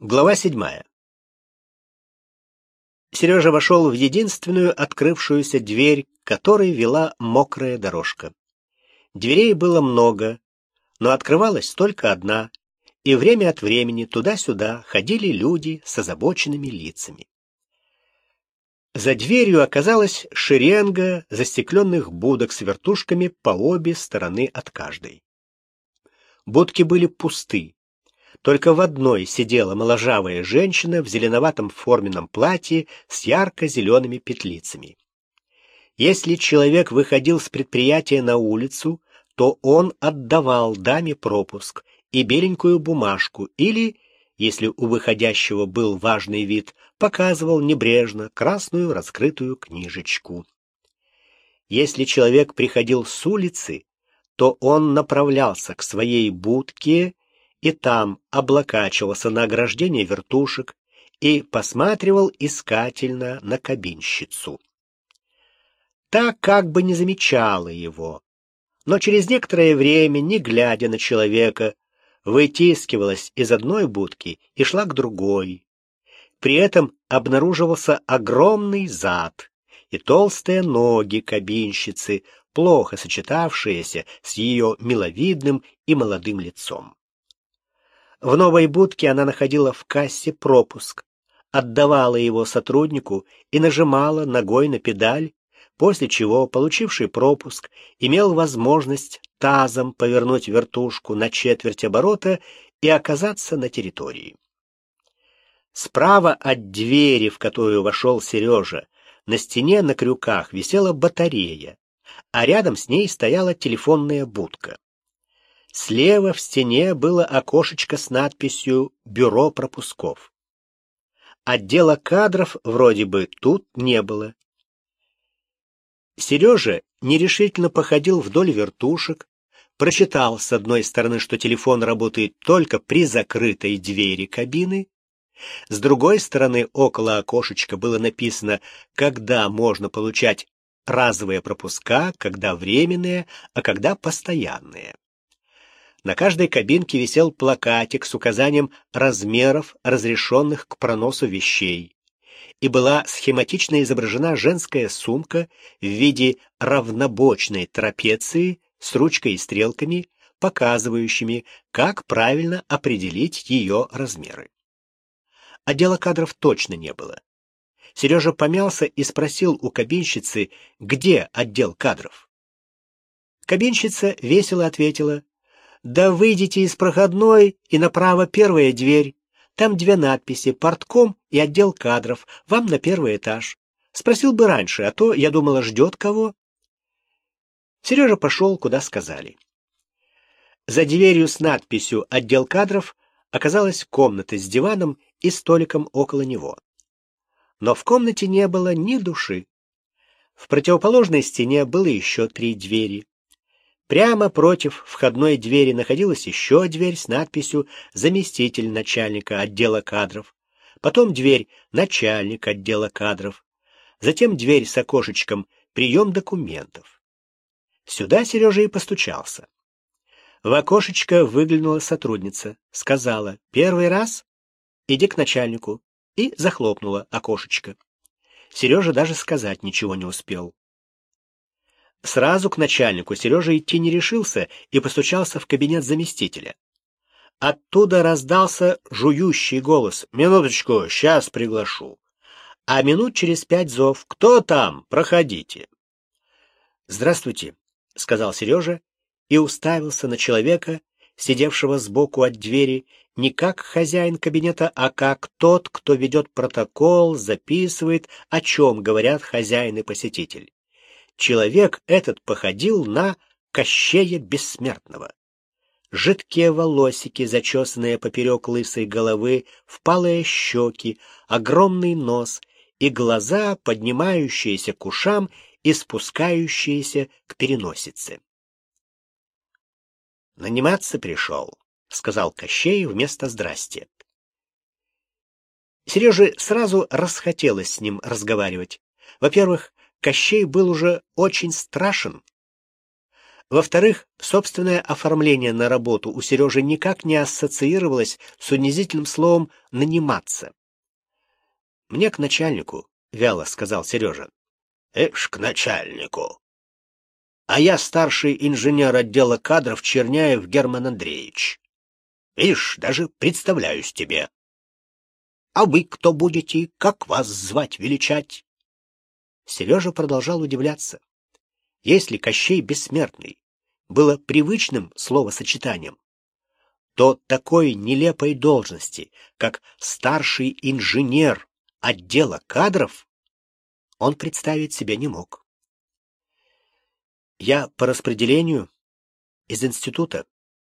Глава 7. Сережа вошел в единственную открывшуюся дверь, к которой вела мокрая дорожка. Дверей было много, но открывалась только одна, и время от времени туда-сюда ходили люди с озабоченными лицами. За дверью оказалась шеренга застекленных будок с вертушками по обе стороны от каждой. Будки были пусты. Только в одной сидела моложавая женщина в зеленоватом форменном платье с ярко-зелеными петлицами. Если человек выходил с предприятия на улицу, то он отдавал даме пропуск и беленькую бумажку или, если у выходящего был важный вид, показывал небрежно красную раскрытую книжечку. Если человек приходил с улицы, то он направлялся к своей будке и там облокачивался на ограждение вертушек и посматривал искательно на кабинщицу. Та как бы не замечала его, но через некоторое время, не глядя на человека, вытискивалась из одной будки и шла к другой. При этом обнаруживался огромный зад и толстые ноги кабинщицы, плохо сочетавшиеся с ее миловидным и молодым лицом. В новой будке она находила в кассе пропуск, отдавала его сотруднику и нажимала ногой на педаль, после чего получивший пропуск имел возможность тазом повернуть вертушку на четверть оборота и оказаться на территории. Справа от двери, в которую вошел Сережа, на стене на крюках висела батарея, а рядом с ней стояла телефонная будка. Слева в стене было окошечко с надписью «Бюро пропусков». Отдела кадров вроде бы тут не было. Сережа нерешительно походил вдоль вертушек, прочитал с одной стороны, что телефон работает только при закрытой двери кабины, с другой стороны около окошечка было написано, когда можно получать разовые пропуска, когда временные, а когда постоянные. На каждой кабинке висел плакатик с указанием размеров, разрешенных к проносу вещей, и была схематично изображена женская сумка в виде равнобочной трапеции с ручкой и стрелками, показывающими, как правильно определить ее размеры. Отдела кадров точно не было. Сережа помялся и спросил у кабинщицы, где отдел кадров. Кабинщица весело ответила: «Да выйдите из проходной и направо первая дверь. Там две надписи: портком и отдел кадров. Вам на первый этаж. Спросил бы раньше, а то, я думала, ждет кого». Сережа пошел, куда сказали. За дверью с надписью «Отдел кадров» оказалась комната с диваном и столиком около него. Но в комнате не было ни души. В противоположной стене было еще 3 двери. Прямо против входной двери находилась еще дверь с надписью «Заместитель начальника отдела кадров», потом дверь «Начальник отдела кадров», затем дверь с окошечком «Прием документов». Сюда Сережа и постучался. В окошечко выглянула сотрудница, сказала: «Первый раз? Иди к начальнику», и захлопнула окошечко. Сережа даже сказать ничего не успел. Сразу к начальнику Сережа идти не решился и постучался в кабинет заместителя. Оттуда раздался жующий голос: «Минуточку, сейчас приглашу». А минут через 5 зов: «Кто там? Проходите». «Здравствуйте», — сказал Сережа и уставился на человека, сидевшего сбоку от двери, не как хозяин кабинета, а как тот, кто ведет протокол, записывает, о чем говорят хозяин и посетитель. Человек этот походил на Кощея Бессмертного. Жидкие волосики, зачесанные поперек лысой головы, впалые щеки, огромный нос и глаза, поднимающиеся к ушам и спускающиеся к переносице. «Наниматься пришел», — сказал Кощей вместо «здрасте». Сереже сразу расхотелось с ним разговаривать. Во-первых, Кощей был уже очень страшен. Во-вторых, собственное оформление на работу у Сережи никак не ассоциировалось с унизительным словом «наниматься». «Мне к начальнику», — вяло сказал Сережа. «Эш, к начальнику. А я старший инженер отдела кадров Черняев Герман Андреевич. Видишь, даже представляюсь тебе. А вы кто будете? Как вас звать, величать?» Сережа продолжал удивляться. Если Кощей Бессмертный было привычным словосочетанием, то такой нелепой должности, как старший инженер отдела кадров, он представить себе не мог. «Я по распределению из института».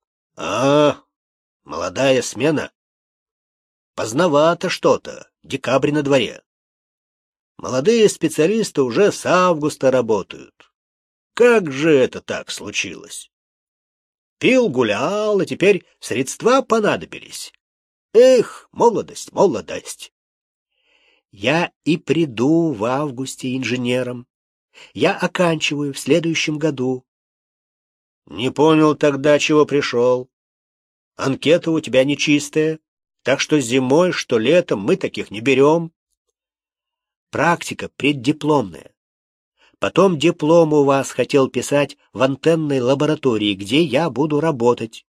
Молодая смена? Поздновато что-то, декабрь на дворе. Молодые специалисты уже с августа работают. Как же это так случилось? Пил, гулял, и теперь средства понадобились. Эх, молодость, молодость. Я и приду в августе инженером. Я оканчиваю в следующем году. Не понял тогда, чего пришел. Анкета у тебя нечистая, так что зимой, что летом мы таких не берем. Практика преддипломная. Потом диплом у вас хотел писать в антенной лаборатории, где я буду работать.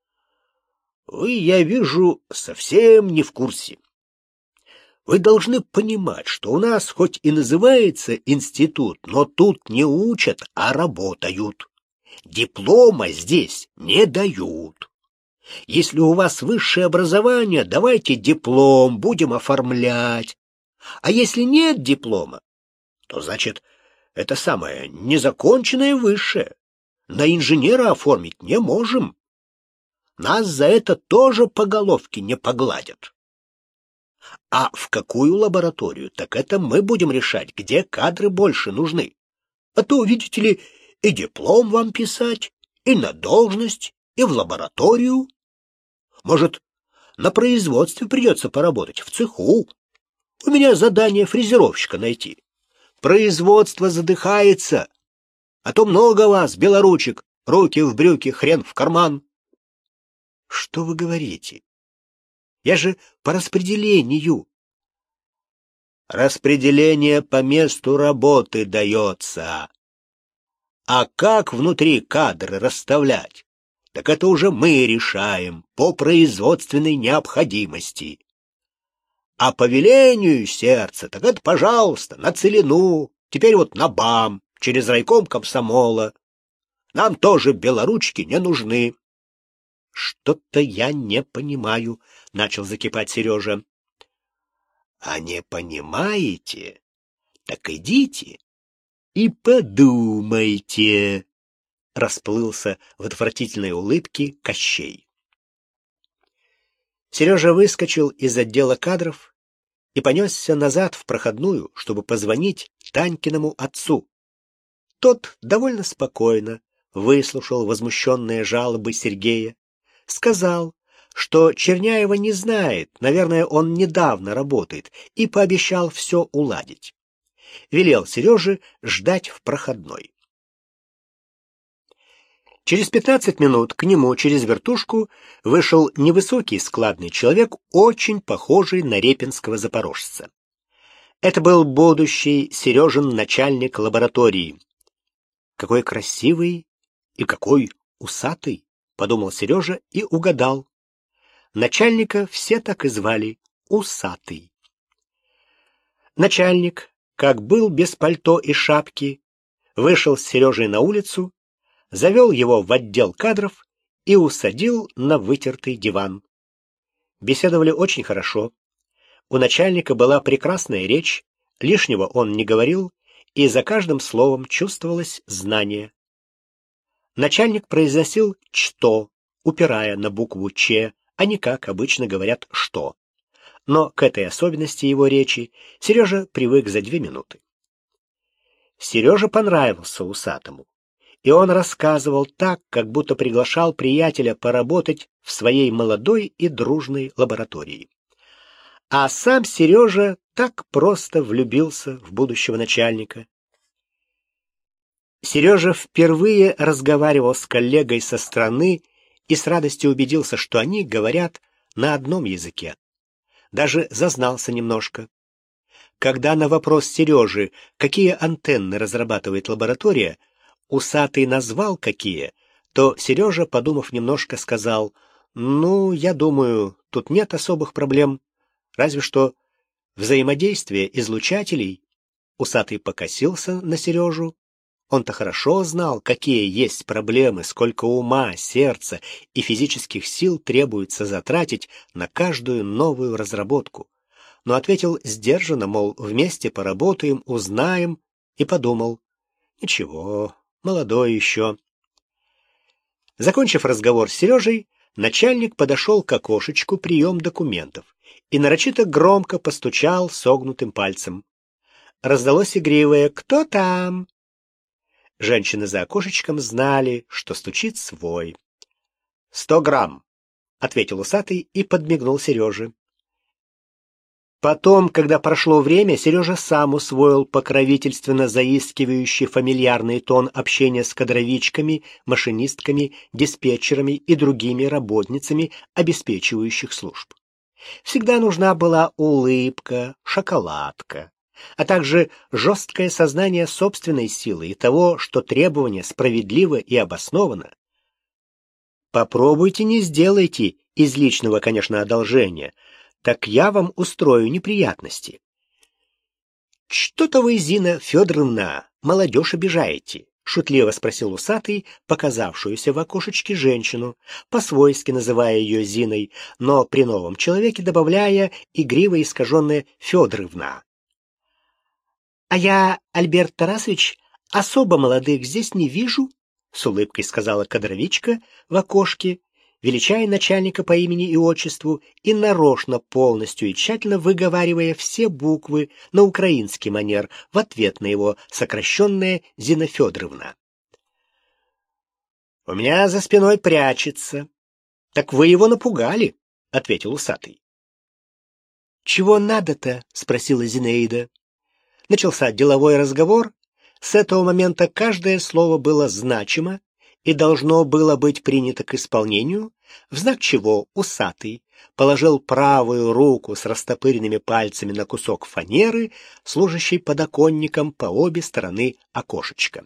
Вы, я вижу, совсем не в курсе. Вы должны понимать, что у нас хоть и называется институт, но тут не учат, а работают. Диплома здесь не дают. Если у вас высшее образование, давайте диплом, будем оформлять. А если нет диплома, то, значит, это самое незаконченное высшее. На инженера оформить не можем. Нас за это тоже по головке не погладят. А в какую лабораторию, так это мы будем решать, где кадры больше нужны. А то, видите ли, и диплом вам писать, и на должность, и в лабораторию. Может, на производстве придется поработать, в цеху. У меня задание фрезеровщика найти. Производство задыхается, а то много вас, белоручек, руки в брюки, хрен в карман. Что вы говорите? Я же по распределению. Распределение по месту работы дается. А как внутри кадры расставлять? Так это уже мы решаем по производственной необходимости. А по велению сердца, так это, пожалуйста, на целину, теперь вот на БАМ, через райком комсомола. Нам тоже белоручки не нужны. Что-то я не понимаю, начал закипать Сережа. А не понимаете? Так идите и подумайте, расплылся в отвратительной улыбке Кощей. Сережа выскочил из отдела кадров и понесся назад в проходную, чтобы позвонить Танькиному отцу. Тот довольно спокойно выслушал возмущенные жалобы Сергея, сказал, что Черняева не знает, наверное, он недавно работает, и пообещал все уладить. Велел Сереже ждать в проходной. Через 15 минут к нему через вертушку вышел невысокий складный человек, очень похожий на репинского запорожца. Это был будущий Сережин начальник лаборатории. Какой красивый и какой усатый, подумал Сережа и угадал. Начальника все так и звали — Усатый. Начальник, как был без пальто и шапки, вышел с Сережей на улицу, завел его в отдел кадров и усадил на вытертый диван. Беседовали очень хорошо. У начальника была прекрасная речь, лишнего он не говорил, и за каждым словом чувствовалось знание. Начальник произносил «что», упирая на букву «ч», а не как обычно говорят «что». Но к этой особенности его речи Сережа привык за 2 минуты. Сереже понравился Усатому, и он рассказывал так, как будто приглашал приятеля поработать в своей молодой и дружной лаборатории. А сам Сережа так просто влюбился в будущего начальника. Сережа впервые разговаривал с коллегой со стороны и с радостью убедился, что они говорят на одном языке. Даже зазнался немножко. Когда на вопрос Сережи, какие антенны разрабатывает лаборатория, усатый назвал какие, то Сережа, подумав немножко, сказал: «Ну, я думаю, тут нет особых проблем, разве что взаимодействие излучателей». Усатый покосился на Сережу. Он-то хорошо знал, какие есть проблемы, сколько ума, сердца и физических сил требуется затратить на каждую новую разработку. Но ответил сдержанно, мол, вместе поработаем, узнаем, и подумал: ничего, молодой еще. Закончив разговор с Сережей, начальник подошел к окошечку «Прием документов» и нарочито громко постучал согнутым пальцем. Раздалось игривое «Кто там?». Женщины за окошечком знали, что стучит свой. 100 грамм, — ответил усатый и подмигнул Сереже. Потом, когда прошло время, Сережа сам усвоил покровительственно заискивающий фамильярный тон общения с кадровичками, машинистками, диспетчерами и другими работницами обеспечивающих служб. Всегда нужна была улыбка, шоколадка, а также жесткое сознание собственной силы и того, что требование справедливо и обосновано. Попробуйте не сделайте из личного, конечно, одолжения, так я вам устрою неприятности. «Что-то вы, Зина Федоровна, молодежь обижаете», — шутливо спросил усатый, показавшуюся в окошечке женщину, по-свойски называя ее Зиной, но при новом человеке добавляя игриво искаженное «Федоровна». «А я, Альберт Тарасович, особо молодых здесь не вижу», — с улыбкой сказала кадровичка в окошке, величая начальника по имени и отчеству и нарочно полностью и тщательно выговаривая все буквы на украинский манер в ответ на его сокращенное Зина Федоровна. «У меня за спиной прячется». «Так вы его напугали», — ответил усатый. «Чего надо-то?» — спросила Зинаида. Начался деловой разговор. С этого момента каждое слово было значимо и должно было быть принято к исполнению, в знак чего усатый положил правую руку с растопыренными пальцами на кусок фанеры, служащий подоконником по обе стороны окошечка.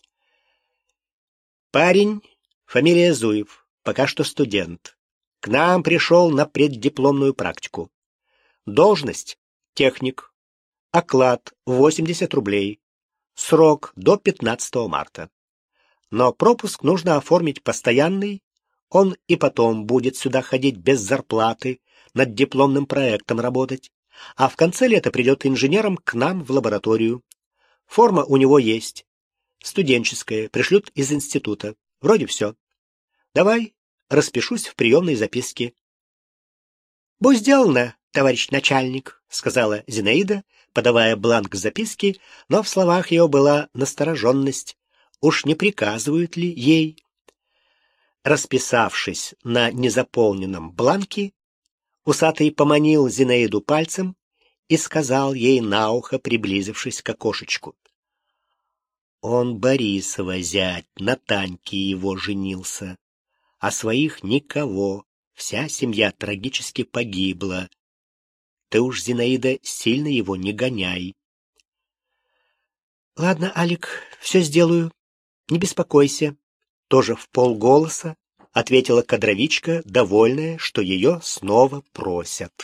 «Парень, фамилия Зуев, пока что студент. К нам пришел на преддипломную практику. Должность — техник. Оклад — 80 рублей. Срок — до 15 марта. Но пропуск нужно оформить постоянный. Он и потом будет сюда ходить без зарплаты, над дипломным проектом работать. А в конце лета придет инженером к нам в лабораторию. Форма у него есть. Студенческая, пришлют из института. Вроде все. Давай, распишусь в приемной записке». «Будь сделано, товарищ начальник», — сказала Зинаида, подавая бланк записки, но в словах ее была настороженность. Уж не приказывают ли ей? Расписавшись на незаполненном бланке, усатый поманил Зинаиду пальцем и сказал ей на ухо, приблизившись к окошечку: «Он Борисова зять, на Таньке его женился, а своих никого, вся семья трагически погибла. Ты уж, Зинаида, сильно его не гоняй». «Ладно, Алик, все сделаю, не беспокойся», — тоже вполголоса ответила кадровичка, довольная, что ее снова просят.